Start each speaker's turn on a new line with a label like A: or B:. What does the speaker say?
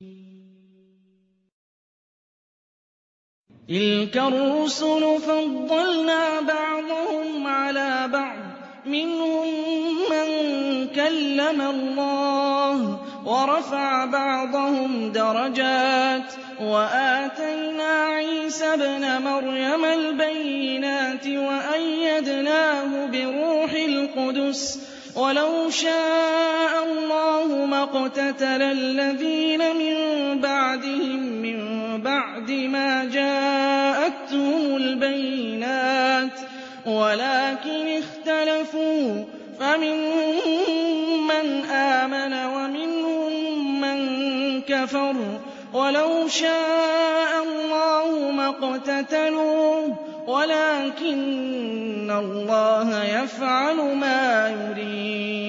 A: تِلْكَ الرُّسُلُ فَضَّلْنَا بَعْضَهُمْ عَلَىٰ بَعْضٍ ۖ مِّنْهُم مَّن كَلَّمَ اللَّهُ وَرَفَعَ بَعْضَهُمْ دَرَجَاتٍ ۚ وَآتَيْنَا عِيسَى ابْنَ مَرْيَمَ الْبَيِّنَاتِ وَأَيَّدْنَاهُ بِرُوحِ الْقُدُسِ ۗ وَلَوْ شَاءَ اللَّهُ مَا اقْتَتَلَ الَّذِينَ مِن بَعْدِهِم مِّن بَعْدِ مَا جَاءَتْهُمُ الْبَيِّنَاتُ وَلَٰكِنِ اخْتَلَفُوا فَمِنْهُم مَّنْ آمَنَ وَمِنْهُم مَّن كَفَرَ ۚ وَلَوْ شَاءَ اللَّهُ مَا اقْتَتَلُوا وَلَٰكِنَّ اللَّهَ يَفْعَلُ مَا يُرِيدُ